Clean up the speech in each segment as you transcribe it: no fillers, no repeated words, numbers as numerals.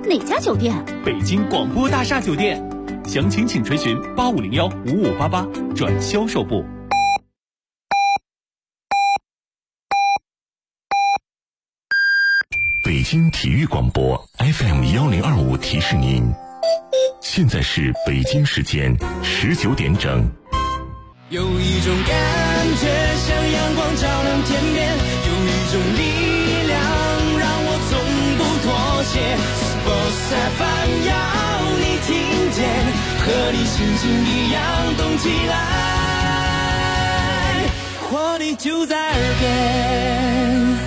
哪家酒店？ 北京广播大厦酒店，详情请垂询85015588转销售部。 北京体育广播 FM1025提示您，现在是北京时间19点整。 有一种感觉像阳光照亮天边，有一种力量让我从不妥协。Sports FM 要你听见，和你心情一样动起来，活力就在耳边。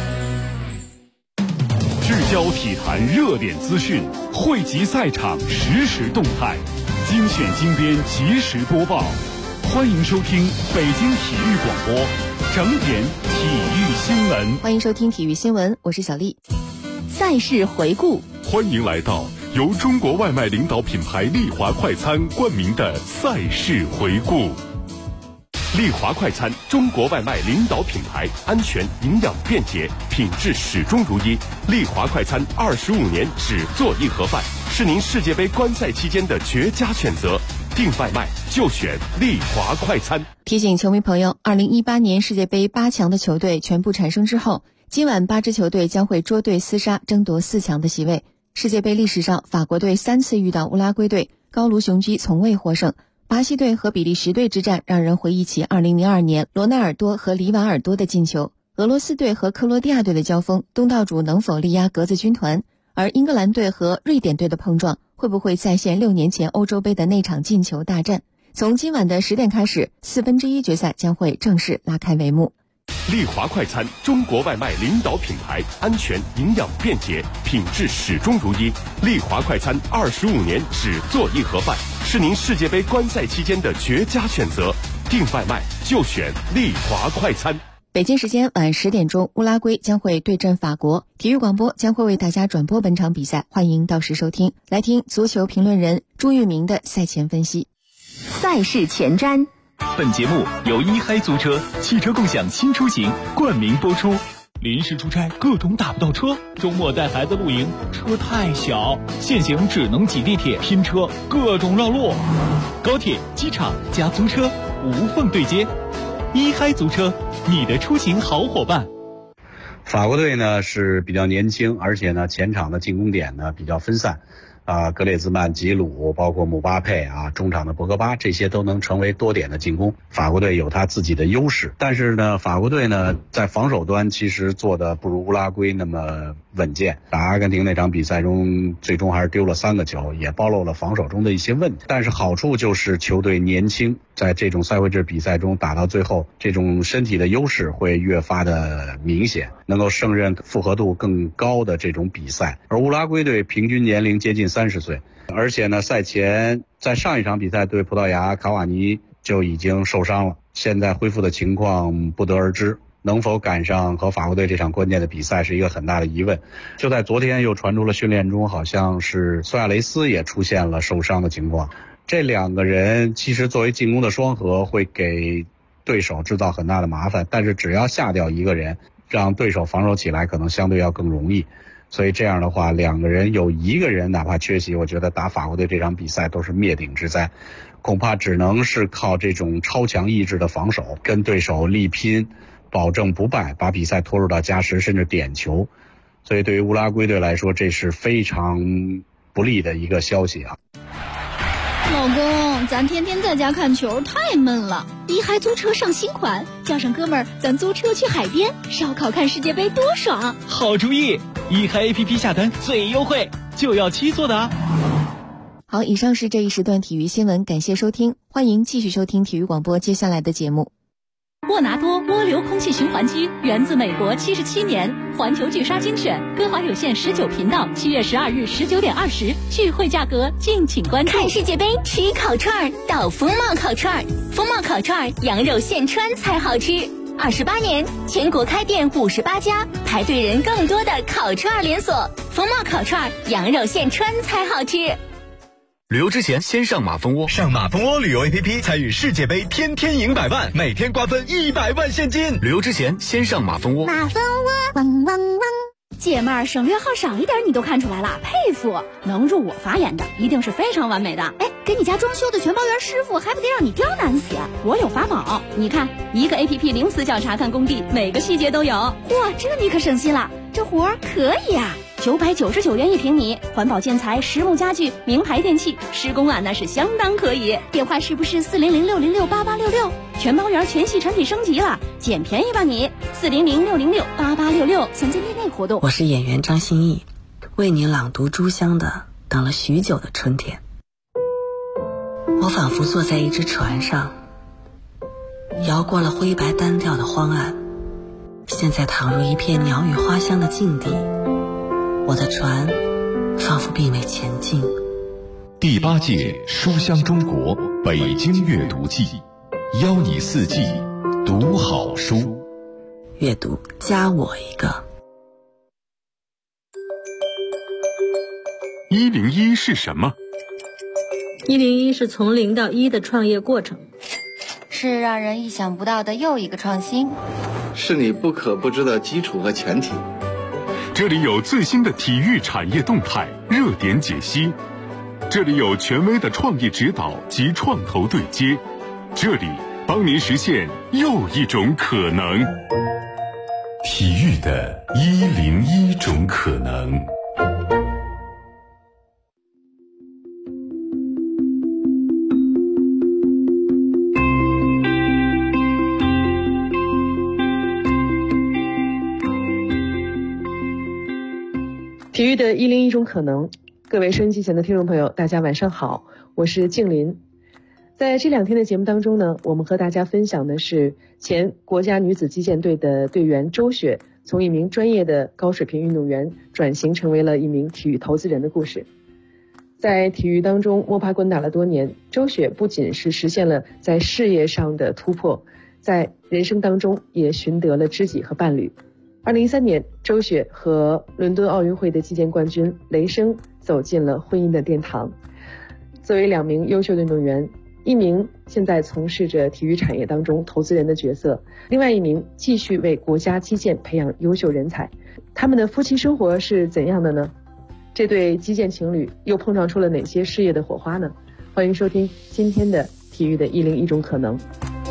聚焦体坛热点资讯，汇集赛场实时动态，精选精编及时播报。欢迎收听北京体育广播整点体育新闻。 欢迎收听体育新闻，我是小丽。赛事回顾， 欢迎来到由中国外卖领导品牌丽华快餐冠名的赛事回顾。丽华快餐，中国外卖领导品牌，安全、营养、便捷，品质始终如一。丽华快餐25年只做一盒饭，是您世界杯观赛期间的绝佳选择。订外卖就选丽华快餐。 提醒球迷朋友，2018年世界杯8强的球队全部产生之后，今晚8支球队将会捉对厮杀，争夺4强的席位。世界杯历史上，法国队3次遇到乌拉圭队，高卢雄鸡从未获胜。巴西队和比利时队之战让人回忆起2002年罗纳尔多和里瓦尔多的进球。俄罗斯队和克罗地亚队的交锋，东道主能否力压格子军团？而英格兰队和瑞典队的碰撞，会不会再现6年前欧洲杯的那场进球大战？从今晚的10点开始，1/4决赛将会正式拉开帷幕。 丽华快餐，中国外卖领导品牌，安全、营养、便捷，品质始终如一。丽华快餐25年只做一盒饭，是您世界杯观赛期间的绝佳选择。订外卖就选丽华快餐。 北京时间晚10点钟，乌拉圭将会对阵法国，体育广播将会为大家转播本场比赛，欢迎到时收听。来听足球评论人朱玉明的赛前分析。 赛事前瞻。 本节目由一嗨租车汽车共享新出行冠名播出。临时出差各种打不到车，周末带孩子露营车太小，现行只能挤地铁拼车，各种绕路。高铁、机场加租车无缝对接，一嗨租车，你的出行好伙伴。 法国队呢是比较年轻，而且呢前场的进攻点呢比较分散。格列兹曼、吉鲁，包括姆巴佩中场的博格巴，这些都能成为多点的进攻。法国队有他自己的优势，但是呢，法国队呢在防守端其实做的不如乌拉圭那么稳健。打阿根廷那场比赛中，最终还是丢了3个球，也暴露了防守中的一些问题。但是好处就是球队年轻，在这种赛会制比赛中打到最后，这种身体的优势会越发的明显，能够胜任复合度更高的这种比赛。而乌拉圭队平均年龄接近30岁，而且呢，赛前在上一场比赛对葡萄牙，卡瓦尼就已经受伤了，现在恢复的情况不得而知，能否赶上和法国队这场关键的比赛是一个很大的疑问。就在昨天又传出了训练中，好像是苏亚雷斯也出现了受伤的情况。这2个人其实作为进攻的双核会给对手制造很大的麻烦，但是只要下掉一个人，让对手防守起来可能相对要更容易。所以这样的话，2个人有1个人哪怕缺席，我觉得打法国队这场比赛都是灭顶之灾，恐怕只能是靠这种超强意志的防守跟对手力拼，保证不败，把比赛拖入到加时甚至点球。所以对于乌拉圭队来说，这是非常不利的一个消息啊。 老公，咱天天在家看球太闷了，一嗨租车上新款，叫上哥们儿，咱租车去海边烧烤看世界杯多爽。 好主意，一嗨 APP 下单最优惠，就要7座的啊。 好，以上是这一时段体育新闻，感谢收听，欢迎继续收听体育广播接下来的节目。 沃拿多涡流空气循环机源自美国77年，环球巨鲨精选，歌华有线19频道，7月12日19点20，聚会价格敬请关注。 看世界杯吃烤串到风貌烤串，风貌烤串羊肉现穿才好吃。28年，全国开店58家，排队人更多的烤串连锁。风貌烤串羊肉现穿才好吃。 旅游之前先上马蜂窝，上马蜂窝旅游 APP 参与世界杯，天天赢100万，每天瓜分100万现金。旅游之前先上马蜂窝。 马蜂窝，汪汪汪。 姐妹儿省略号少一点你都看出来了，佩服！能入我法眼的一定是非常完美的。哎，给你家装修的全包圆师傅还不得让你刁难死？我有法宝，你看一个 APP 零死角查看工地，每个细节都有。嚯，这你可省心了，这活儿可以啊！999元1平米，环保建材、实木家具、名牌电器，施工啊那是相当可以。电话是不是400-606-8866？全包圆全系产品升级了，捡便宜吧你！400-606-8866，现金内活动。 我是演员张歆艺，为你朗读朱香的《等了许久的春天》。我仿佛坐在一只船上，摇过了灰白单调的荒岸，现在躺入一片鸟语花香的境地。我的船仿佛并未前进。 第8届书香中国北京阅读季，邀你4季读好书。 阅读加我一个。 101是什么 ？101是从0到1的创业过程， 是让人意想不到的又一个创新， 是你不可不知的基础和前提。 这里有最新的体育产业动态热点解析，这里有权威的创业指导及创投对接，这里帮您实现又一种可能。体育的101种可能。 体育的101种可能，各位收音机前的听众朋友，大家晚上好，我是静林。在这2天的节目当中呢，我们和大家分享的是前国家女子击剑队的队员周雪从一名专业的高水平运动员转型成为了一名体育投资人的故事。在体育当中摸爬滚打了多年，周雪不仅是实现了在事业上的突破，在人生当中也寻得了知己和伴侣。2013年，周雪和伦敦奥运会的击剑冠军雷声走进了婚姻的殿堂。作为2名优秀的运动员，一名现在从事着体育产业当中投资人的角色，另外一名继续为国家击剑培养优秀人才。他们的夫妻生活是怎样的呢？这对击剑情侣又碰撞出了哪些事业的火花呢？欢迎收听今天的体育的101种可能。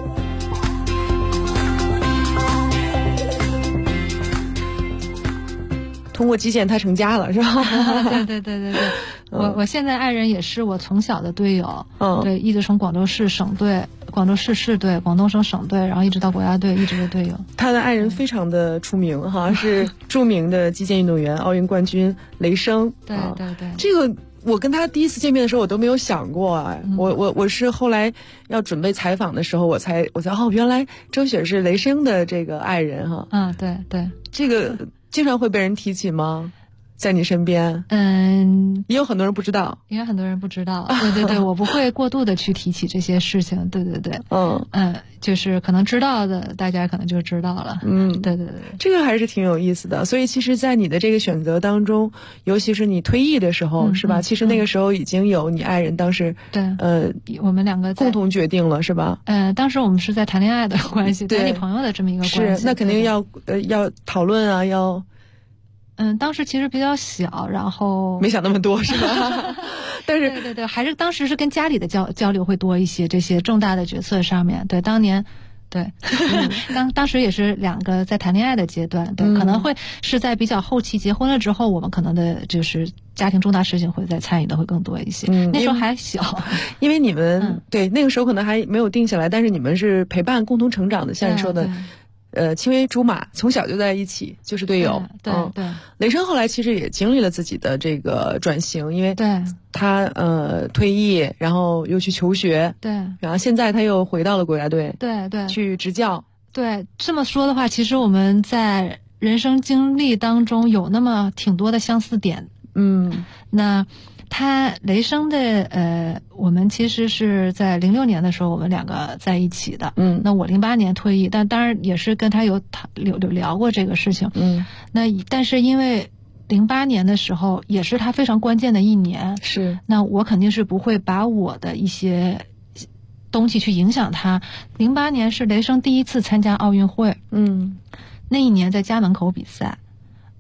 通过击剑他成家了是吧？ 对，我现在爱人也是我从小的队友，对，一直从广州市省队、广州市市队、广东省省队，然后一直到国家队，一直是队友。 他的爱人非常的出名哈，是著名的击剑运动员、奥运冠军雷声。 对， 这个我跟他第一次见面的时候，我都没有想过啊。我是后来要准备采访的时候，我才原来周雪是雷声的这个爱人哈。 对， 这个经常会被人提起吗？在你身边？也有很多人不知道。 应该很多人不知道。对，我不会过度的去提起这些事情。对。就是可能知道的，大家可能就知道了。对， 这个还是挺有意思的。所以其实在你的这个选择当中，尤其是你退役的时候，是吧？其实那个时候已经有你爱人当时我们2个共同决定了，是吧？ 当时我们是在谈恋爱的关系，男女朋友的这么一个关系。 是，那肯定要讨论啊，要。 当时其实比较小，然后没想那么多是吧？但是对，还是当时是跟家里的交流会多一些，这些重大的决策上面。对，当年对，当时也是2个在谈恋爱的阶段，对，可能会是在比较后期结婚了之后，我们可能的就是家庭重大事情会再参与的会更多一些。那时候还小， 因为你们对那个时候可能还没有定下来，但是你们是陪伴共同成长的，像你说的。青梅竹马，从小就在一起，就是队友。 对。 雷声后来其实也经历了自己的这个转型，因为他退役，然后又去求学， 对， 然后现在他又回到了国家队， 对， 去执教。 对，这么说的话，其实我们在人生经历当中有那么挺多的相似点。那雷声的我们其实是在06年的时候，我们2个在一起的。那我08年退役，但当然也是跟他有聊过这个事情。但是因为08年的时候也是他非常关键的一年， 是， 那我肯定是不会把我的一些东西去影响他。08年是雷声第一次参加奥运会， 那一年在家门口比赛。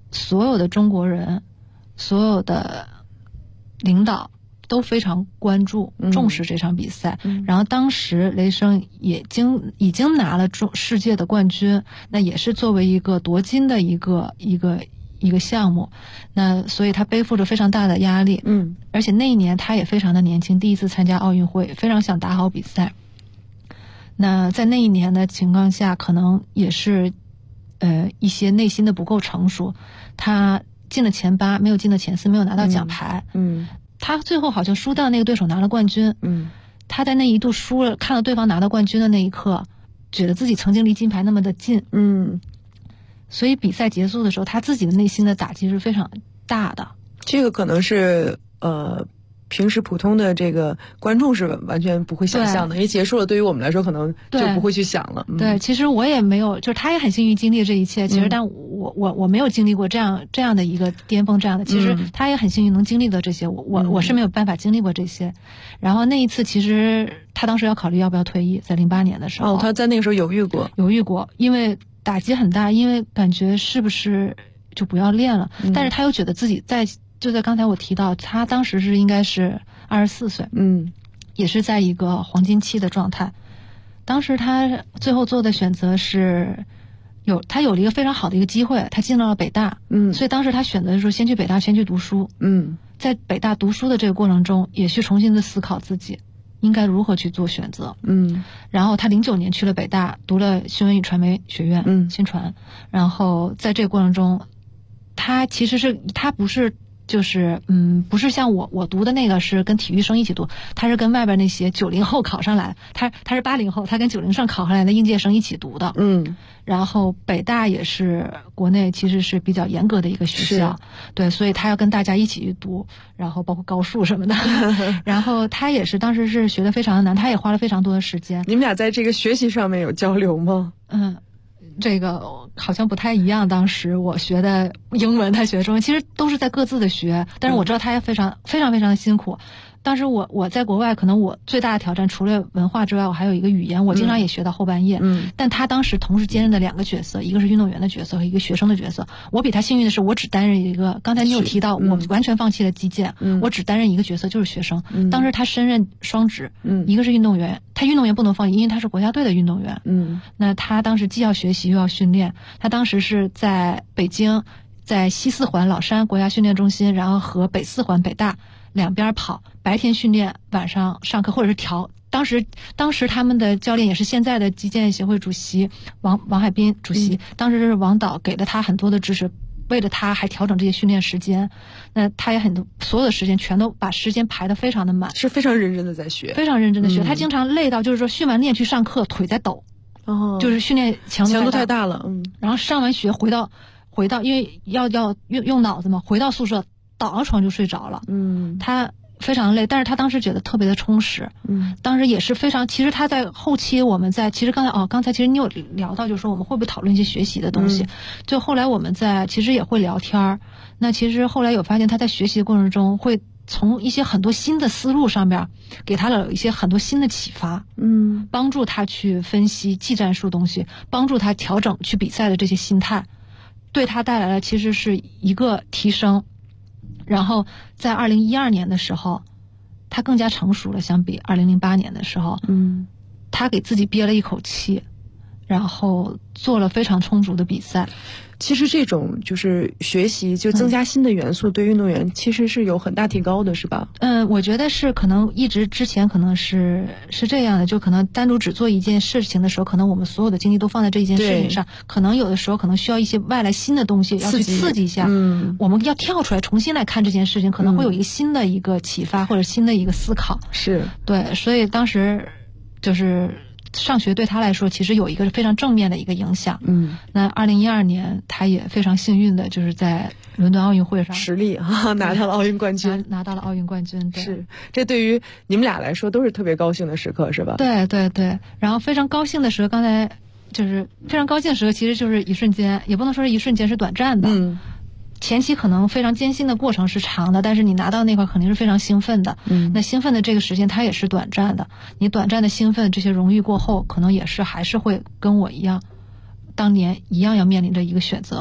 所有的中国人，所有的领导都非常关注重视这场比赛。然后当时雷声已经拿了世界的冠军，那也是作为一个夺金的一个项目，那所以他背负着非常大的压力。而且那一年他也非常的年轻，第一次参加奥运会，非常想打好比赛。那在那一年的情况下，可能也是一些内心的不够成熟，他进了前8，没有进了前4，没有拿到奖牌。他最后好像输掉那个对手拿了冠军。他在那一度输了，看到对方拿到冠军的那一刻，觉得自己曾经离金牌那么的近。所以比赛结束的时候，他自己的内心的打击是非常大的。 这个可能是平时普通的这个观众是完全不会想象的，因为结束了，对于我们来说可能就不会去想了。 对，其实我也没有，就是他也很幸运经历这一切。其实，但我没有经历过这样的一个巅峰，这样的。其实他也很幸运能经历到这些，我是没有办法经历过这些。然后那一次，其实他当时要考虑要不要退役，在08年的时候。 他在那个时候犹豫过， 因为打击很大，因为感觉是不是就不要练了。但是他又觉得自己就在刚才我提到，他当时应该是24岁，也是在一个黄金期的状态。当时他最后做的选择是他有了一个非常好的一个机会，他进到了北大，所以当时他选择的时候先去北大，先去读书，在北大读书的这个过程中，也去重新的思考自己应该如何去做选择。然后他09年去了北大，读了新闻与传媒学院，新传。然后在这个过程中，他不是就是不是像我读的那个是跟体育生一起读，他是跟外边那些90后考上来，他是80后，他跟90上考上来的应届生一起读的。然后北大也是国内其实是比较严格的一个学校，对，所以他要跟大家一起去读，然后包括高数什么的。然后他也是当时是学得非常的难，他也花了非常多的时间。 你们俩在这个学习上面有交流吗？ 这个好像不太一样，当时我学的英文，他学中文，其实都是在各自的学，但是我知道他也非常非常非常的辛苦。当时我在国外，可能我最大的挑战除了文化之外，我还有一个语言，我经常也学到后半夜。但他当时同时兼任的2个角色，一个是运动员的角色和一个学生的角色。我比他幸运的是，我只担任一个。刚才你有提到，我完全放弃了击剑，我只担任一个角色，就是学生。当时他身任双职，一个是运动员，他运动员不能放弃，因为他是国家队的运动员。那他当时既要学习又要训练。他当时是在北京，在西4环老山国家训练中心，然后和北4环北大两边跑，白天训练，晚上上课，或者是调。当时他们的教练也是现在的击剑协会主席王海滨主席，当时是王导给了他很多的支持，为了他还调整这些训练时间。那他也所有的时间全都把时间排得非常的满， 是非常认真的在学， 非常认真的学。他经常累到就是说训完练去上课腿在抖，就是训练强度太大了。 然后上完学回到，因为要用脑子嘛，回到宿舍倒上床就睡着了。他非常累，但是他当时觉得特别的充实。当时也是非常，其实他在后期其实刚才其实你有聊到，就是说我们会不会讨论一些学习的东西。就后来我们其实也会聊天。那其实后来有发现他在学习的过程中会从一些很多新的思路上边给他了一些很多新的启发，帮助他去分析技战术东西，帮助他调整去比赛的这些心态，对他带来了其实是一个提升。然后在2012年的时候，他更加成熟了，相比2008年的时候，他给自己憋了一口气，然后做了非常充足的比赛。 其实这种就是学习，就增加新的元素，对运动员其实是有很大提高的，是吧？ 我觉得是可能一直之前可能是这样的，就可能单独只做一件事情的时候，可能我们所有的精力都放在这一件事情上，可能有的时候可能需要一些外来新的东西要去刺激一下。我们要跳出来重新来看这件事情，可能会有一个新的一个启发或者新的一个思考。 是对，所以当时就是上学对他来说其实有一个非常正面的一个影响。那2012年他也非常幸运的就是在伦敦奥运会上实力拿到了奥运冠军， 拿到了奥运冠军。对， 是这对于你们俩来说都是特别高兴的时刻，是吧？ 对对对。然后非常高兴的时刻，刚才就是非常高兴的时刻，其实就是一瞬间，也不能说是一瞬间，是短暂的。前期可能非常艰辛的过程是长的，但是你拿到那块肯定是非常兴奋的。那兴奋的这个时间它也是短暂的，你短暂的兴奋，这些荣誉过后，可能还是会跟我一样，当年一样要面临着一个选择，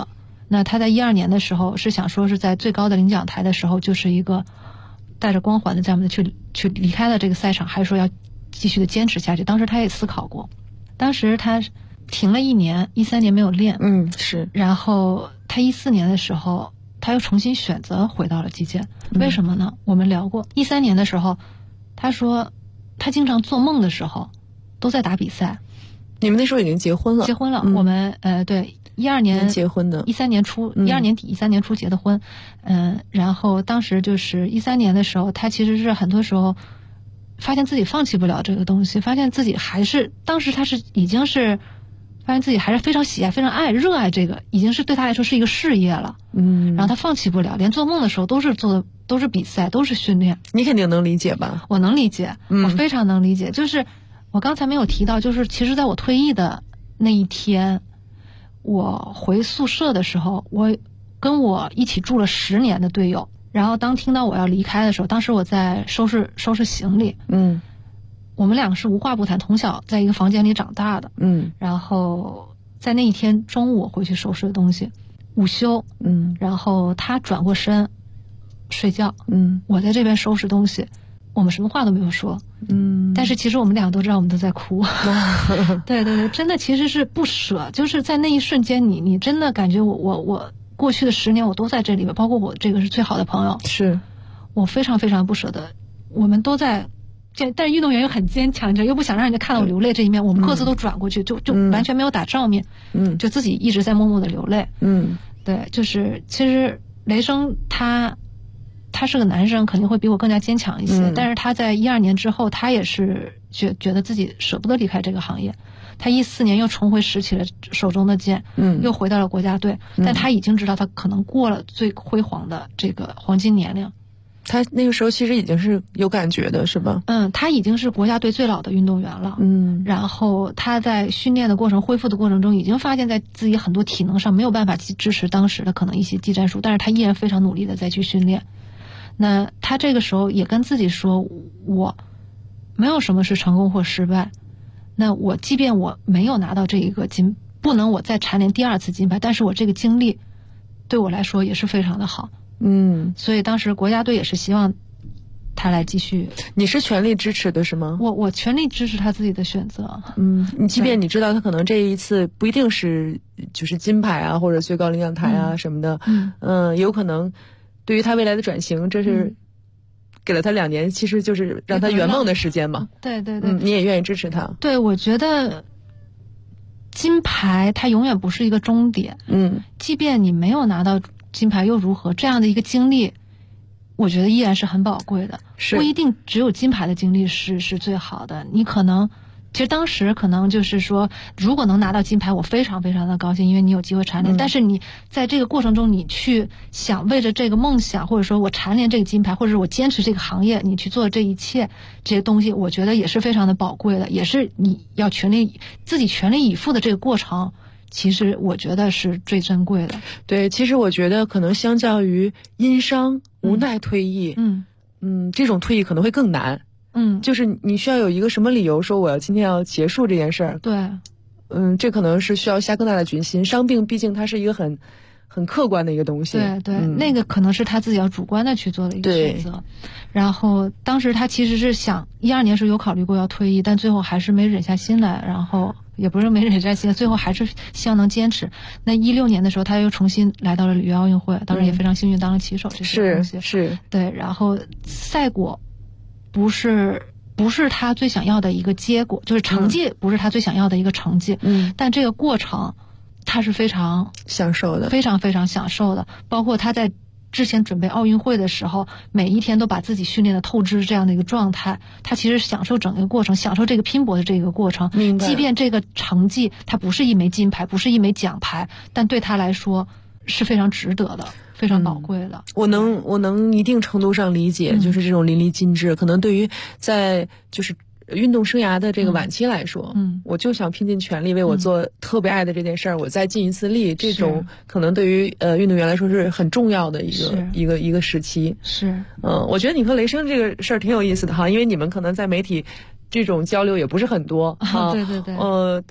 那他在12年的时候是想说是在最高的领奖台的时候，就是一个带着光环的这样的去离开了这个赛场，还是说要继续的坚持下去。当时他也思考过，当时他停了1年，13年没有练， 是。 然后他14年的时候，他又重新选择回到了击剑，为什么呢？我们聊过，13年的时候，他说他经常做梦的时候都在打比赛。 你们那时候已经结婚了？ 结婚了，我们对，12年结婚的 ，13年初，12年底13年初结的婚，然后当时就是13年的时候，他其实是很多时候发现自己放弃不了这个东西，发现自己还是当时他是已经是发现自己还是非常喜爱、非常热爱这个，已经是对他来说是一个事业了。然后他放弃不了，连做梦的时候都是比赛，都是训练。 你肯定能理解吧？ 我能理解，我非常能理解。就是我刚才没有提到，就是其实在我退役的那一天，我回宿舍的时候，我跟我一起住了10年的队友，然后当听到我要离开的时候，当时我在收拾行李，我们两个是无话不谈，从小在一个房间里长大的，然后在那一天中午我回去收拾的东西，午休，然后他转过身睡觉，我在这边收拾东西，我们什么话都没有说，但是其实我们俩都知道我们都在哭，对对对，真的其实是不舍，就是在那一瞬间，你真的感觉我过去的10年我都在这里边，包括我这个是最好的朋友， 是我非常非常不舍得，我们都在。但是运动员又很坚强，又不想让人家看到我流泪这一面，我们各自都转过去，就完全没有打照面，就自己一直在默默的流泪，对，就是其实雷声他是个男生，肯定会比我更加坚强一些，但是他在12年之后，他也是觉得自己舍不得离开这个行业，他14年又重回拾起了手中的剑，又回到了国家队，但他已经知道他可能过了最辉煌的这个黄金年龄。 他那个时候其实已经是有感觉的，是吧？ 他已经是国家队最老的运动员了。然后他在训练的过程、恢复的过程中，已经发现在自己很多体能上没有办法支持当时的可能一些技战术，但是他依然非常努力的再去训练。那他这个时候也跟自己说，我没有什么是成功或失败。那我即便我没有拿到这一个金，不能我再蝉联第2次金牌，但是我这个经历对我来说也是非常的好。所以当时国家队也是希望他来继续。 你是全力支持的是吗？ 我全力支持他自己的选择。 你即便你知道他可能这一次不一定是就是金牌啊，或者最高领奖台啊什么的，有可能对于他未来的转型，这是给了他2年，其实就是让他圆梦的时间嘛。 对对对， 你也愿意支持他？ 对，我觉得金牌它永远不是一个终点。即便你没有拿到金牌又如何？这样的一个经历，我觉得依然是很宝贵的。不一定只有金牌的经历是最好的。你可能，其实当时可能就是说，如果能拿到金牌，我非常非常的高兴，因为你有机会蝉联。但是你在这个过程中，你去想为着这个梦想，或者说我蝉联这个金牌，或者是我坚持这个行业，你去做这一切这些东西，我觉得也是非常的宝贵的，也是你要自己全力以赴的这个过程。其实我觉得是最珍贵的。 对，其实我觉得可能相较于因伤无奈退役，这种退役可能会更难。就是你需要有一个什么理由说我今天要结束这件事儿。 对， 这可能是需要下更大的决心。伤病毕竟它是一个很客观的一个东西。 对对，那个可能是他自己要主观的去做的一个选择。然后当时他其实是想12年是有考虑过要退役，但最后还是没忍下心来，然后也不是没忍下心，最后还是希望能坚持。那16年的时候，他又重新来到了里约奥运会，当然也非常幸运当了旗手，这些东西是对。然后赛果不是他最想要的一个结果，就是成绩不是他最想要的一个成绩，但这个过程他是非常享受的， 非常非常享受的。包括他在之前准备奥运会的时候，每一天都把自己训练的透支这样的一个状态，他其实享受整个过程，享受这个拼搏的这个过程。即便这个成绩它不是一枚金牌，不是一枚奖牌，但对他来说是非常值得的，非常宝贵的。 我能一定程度上理解，就是这种淋漓尽致，可能对于在就是运动生涯的这个晚期来说，我就想拼尽全力为我做特别爱的这件事儿，我再尽一次力，这种可能对于运动员来说是很重要的一个时期。 是， 我觉得你和雷声这个事儿挺有意思的哈，因为你们可能在媒体这种交流也不是很多哈。 对对对。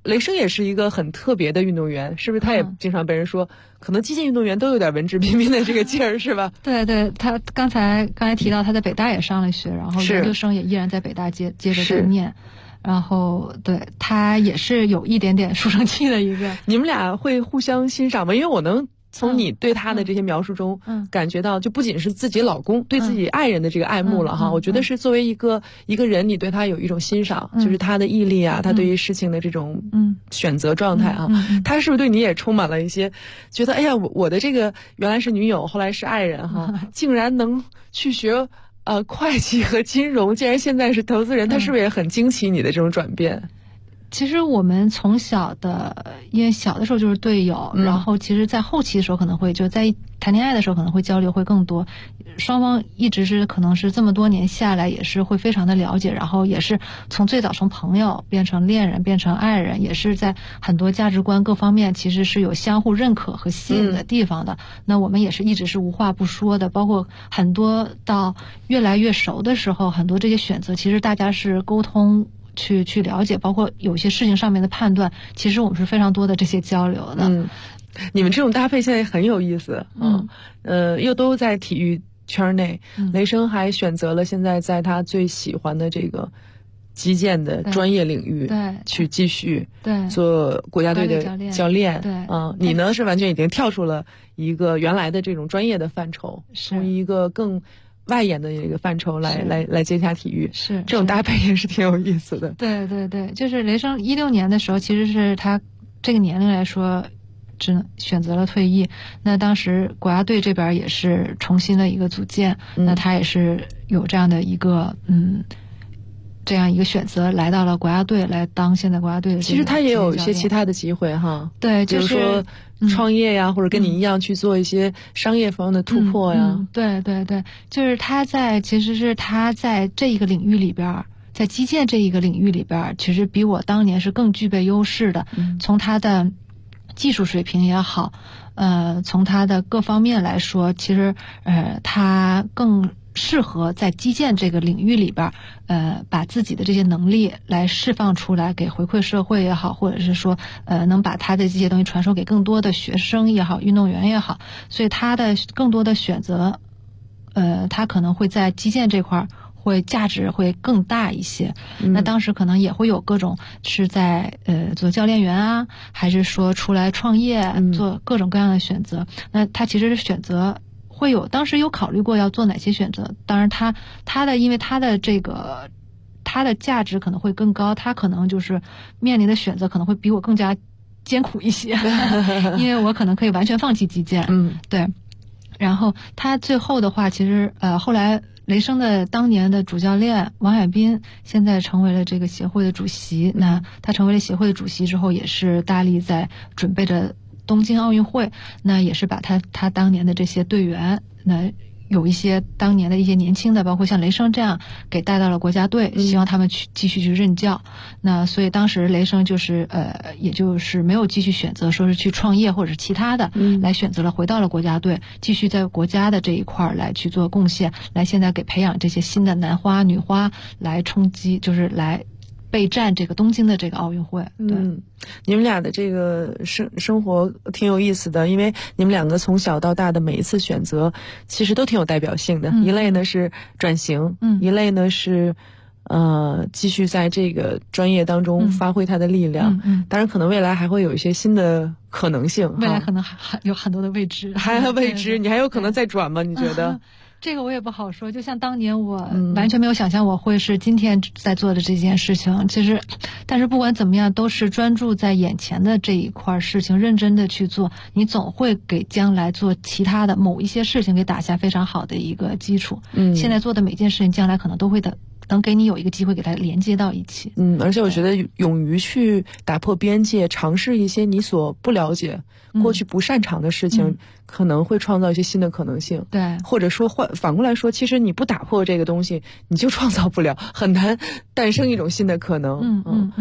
雷声也是一个很特别的运动员，是不是？他也经常被人说，可能击剑运动员都有点文质彬彬的这个劲儿，是吧？ 对对，他刚才提到他在北大也上了学，然后研究生也依然在北大接着在念。然后对他也是有一点点书生气的一个。 你们俩会互相欣赏吗？因为我能从你对他的这些描述中感觉到，就不仅是自己老公对自己爱人的这个爱慕了哈，我觉得是作为一个人，你对他有一种欣赏，就是他的毅力啊，他对于事情的这种选择状态啊，他是不是对你也充满了一些觉得，哎呀，我的这个原来是女友，后来是爱人哈，竟然能去学会计和金融，竟然现在是投资人，他是不是也很惊奇你的这种转变？ 其实我们从小的，因为小的时候就是队友，然后其实在后期的时候可能会就在谈恋爱的时候可能会交流会更多，双方一直是可能是这么多年下来也是会非常的了解，然后也是从最早从朋友变成恋人变成爱人，也是在很多价值观各方面其实是有相互认可和吸引的地方的。那我们也是一直是无话不说的，包括很多到越来越熟的时候，很多这些选择其实大家是沟通去了解，包括有些事情上面的判断，其实我们是非常多的这些交流的。 你们这种搭配现在很有意思，又都在体育圈内。雷声还选择了现在在他最喜欢的这个击剑的专业领域，去继续做国家队的教练。你呢是完全已经跳出了一个原来的这种专业的范畴，从一个更外延的一个范畴来接洽体育，是这种搭配也是挺有意思的。 对对对，就是雷声16年的时候，其实是他这个年龄来说只选择了退役。那当时国家队这边也是重新的一个组建，那他也是有这样的一个这样一个选择，来到了国家队来当现在国家队的。 其实他也有一些其他的机会哈， 对， 比如说创业呀，或者跟你一样去做一些商业方面的突破呀。 对对对，就是其实是他在这一个领域里边，在击剑这一个领域里边，其实比我当年是更具备优势的。从他的技术水平也好，从他的各方面来说，其实他更适合在击剑这个领域里边，把自己的这些能力来释放出来，给回馈社会也好，或者是说，能把他的这些东西传授给更多的学生也好，运动员也好，所以他的更多的选择，他可能会在击剑这块会价值会更大一些。那当时可能也会有各种是在做教练员啊，还是说出来创业，做各种各样的选择。那他其实是选择。会有，当时有考虑过要做哪些选择。当然因为他的这个他的价值可能会更高，他可能就是面临的选择可能会比我更加艰苦一些，因为我可能可以完全放弃击剑。对。然后他最后的话，其实后来雷声的当年的主教练王海滨现在成为了这个协会的主席。那他成为了协会的主席之后，也是大力在准备着东京奥运会，那也是把他当年的这些队员，那有一些当年的一些年轻的，包括像雷声这样，给带到了国家队，希望他们继续去任教。那所以当时雷声就是也就是没有继续选择说是去创业或者是其他的，来选择了回到了国家队，继续在国家的这一块来去做贡献，来现在给培养这些新的男花女花来冲击，就是来备战这个东京的这个奥运会。对。 你们俩的这个生活挺有意思的，因为你们两个从小到大的每一次选择其实都挺有代表性的。一类呢是转型，一类呢是继续在这个专业当中发挥他的力量。当然可能未来还会有一些新的可能性， 未来可能还有很多的未知， 还未知。你还有可能再转吗？你觉得？ 这个我也不好说，就像当年我完全没有想象我会是今天在做的这件事情。其实，但是不管怎么样，都是专注在眼前的这一块事情，认真的去做，你总会给将来做其他的某一些事情给打下非常好的一个基础。现在做的每件事情，将来可能都会能给你有一个机会给它连接到一起。 而且我觉得勇于去打破边界，尝试一些你所不了解、过去不擅长的事情，可能会创造一些新的可能性。 对， 或者说反过来说，其实你不打破这个东西，你就创造不了，很难诞生一种新的可能。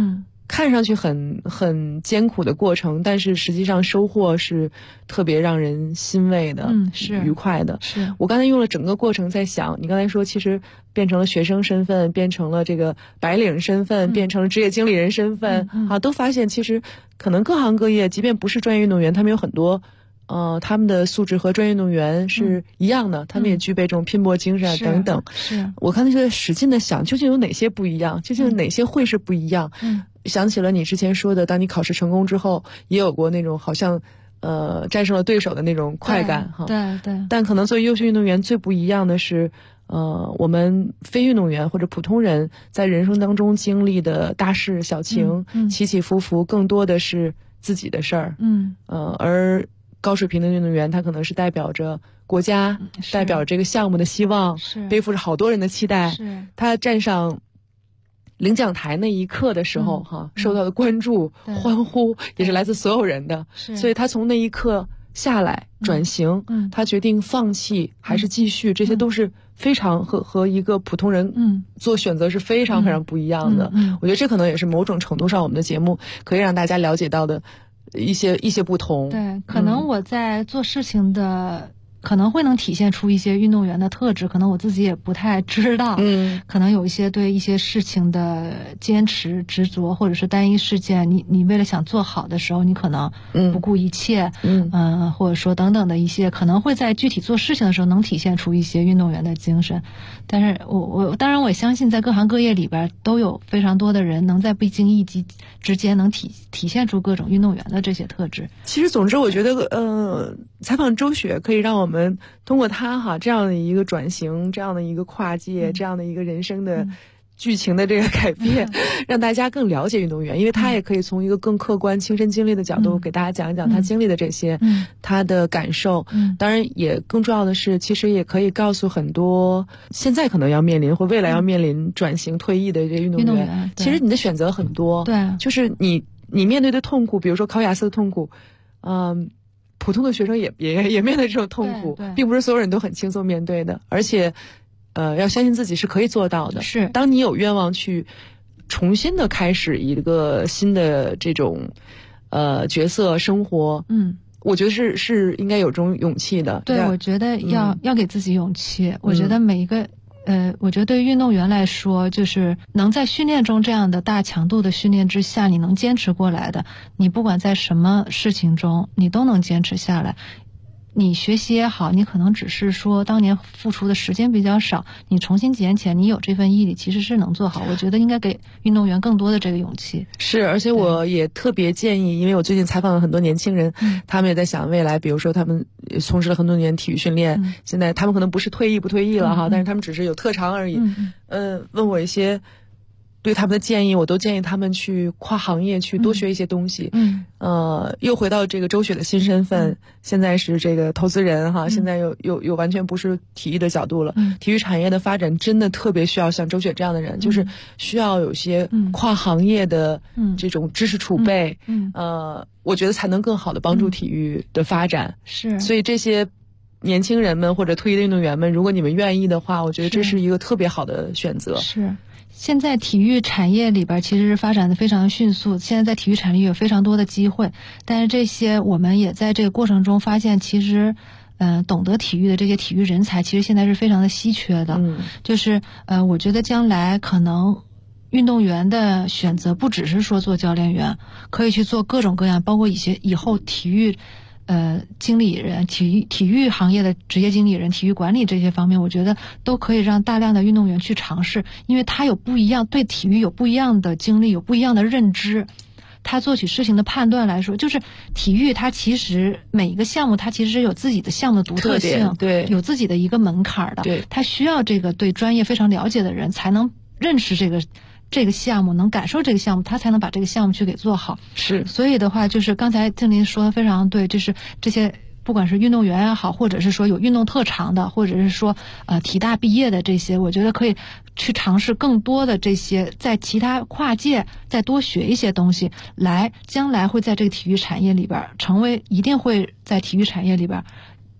看上去很艰苦的过程，但是实际上收获是特别让人欣慰的， 是愉快的。 是我刚才用了整个过程在想，你刚才说其实变成了学生身份，变成了这个白领身份，变成了职业经理人身份，都发现其实可能各行各业，即便不是专业运动员，他们有很多他们的素质和专业运动员是一样的，他们也具备这种拼搏精神等等。 是我刚才就在使劲的想，究竟有哪些不一样？究竟哪些会是不一样？想起了你之前说的，当你考试成功之后，也有过那种好像战胜了对手的那种快感哈。 对。 但可能作为优秀运动员，最不一样的是，我们非运动员或者普通人在人生当中经历的大事小情，起起伏伏，更多的是自己的事儿。而高水平的运动员，他可能是代表着国家，代表这个项目的希望，背负着好多人的期待。他站上领奖台那一刻的时候，受到的关注、欢呼也是来自所有人的。所以他从那一刻下来转型，他决定放弃还是继续，这些都是非常和一个普通人做选择是非常非常不一样的。我觉得这可能也是某种程度上我们的节目可以让大家了解到的一些不同。 对，可能我在做事情的可能会能体现出一些运动员的特质，可能我自己也不太知道。可能有一些对一些事情的坚持执着，或者是单一事件，你为了想做好的时候，你可能不顾一切，或者说等等的一些，可能会在具体做事情的时候能体现出一些运动员的精神。但是当然我也相信，在各行各业里边都有非常多的人能在不经意之间能体现出各种运动员的这些特质。 其实总之我觉得采访周雪可以让我们通过他这样的一个转型，这样的一个跨界，这样的一个人生的剧情的这个改变，让大家更了解运动员，因为他也可以从一个更客观亲身经历的角度给大家讲一讲他经历的这些，他的感受。当然也更重要的是，其实也可以告诉很多现在可能要面临或未来要面临转型退役的这些运动员，其实你的选择很多。 对， 就是你面对的痛苦，比如说考雅思的痛苦，普通的学生也面对这种痛苦，并不是所有人都很轻松面对的，而且要相信自己是可以做到的。 是， 当你有愿望去重新的开始一个新的这种角色生活，我觉得是应该有这种勇气的。 对，我觉得要给自己勇气。我觉得每一个我觉得对于运动员来说，就是能在训练中这样的大强度的训练之下，你能坚持过来的，你不管在什么事情中，你都能坚持下来。你学习也好，你可能只是说当年付出的时间比较少，你重新捡起来，你有这份毅力，其实是能做好。我觉得应该给运动员更多的这个勇气。 是，而且我也特别建议，因为我最近采访了很多年轻人，他们也在想未来，比如说他们从事了很多年体育训练，现在他们可能不是退役不退役了但是他们只是有特长而已。问我一些对他们的建议，我都建议他们去跨行业去多学一些东西。又回到这个周雪的新身份，现在是这个投资人现在又完全不是体育的角度了。体育产业的发展真的特别需要像周雪这样的人，就是需要有些跨行业的这种知识储备。我觉得才能更好的帮助体育的发展。 是， 所以这些年轻人们或者退役的运动员们，如果你们愿意的话，我觉得这是一个特别好的选择。 是。现在体育产业里边其实发展的非常迅速，现在在体育产业有非常多的机会，但是这些我们也在这个过程中发现，其实懂得体育的这些体育人才其实现在是非常的稀缺的。就是我觉得将来可能运动员的选择不只是说做教练员，可以去做各种各样，包括以后体育经理人、体育行业的职业经理人、体育管理这些方面，我觉得都可以让大量的运动员去尝试，因为他有不一样，对体育有不一样的经历，有不一样的认知，他做起事情的判断来说，就是体育它其实每一个项目它其实有自己的项目的独特性， 对， 有自己的一个门槛的， 对， 他需要这个对专业非常了解的人才能认识这个项目，能感受这个项目，他才能把这个项目去给做好。 是， 所以的话，就是刚才静林说的非常对，就是这些不管是运动员也好，或者是说有运动特长的，或者是说体大毕业的这些，我觉得可以去尝试更多的这些，在其他跨界再多学一些东西，将来会在这个体育产业里边一定会在体育产业里边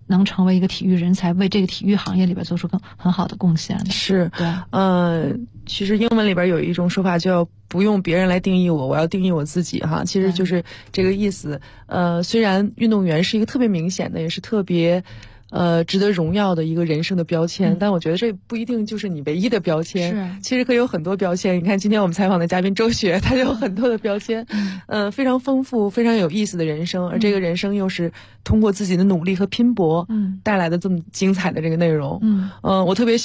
能成为一个体育人才，为这个体育行业里边做出很好的贡献的。 是， 对， 其实英文里边有一种说法叫不用别人来定义我，我要定义我自己哈，其实就是这个意思。虽然运动员是一个特别明显的，也是特别值得荣耀的一个人生的标签，但我觉得这不一定就是你唯一的标签。 是， 其实可以有很多标签。你看今天我们采访的嘉宾周雪，他就有很多的标签，非常丰富、非常有意思的人生，而这个人生又是通过自己的努力和拼搏，带来的这么精彩的这个内容。我特别喜欢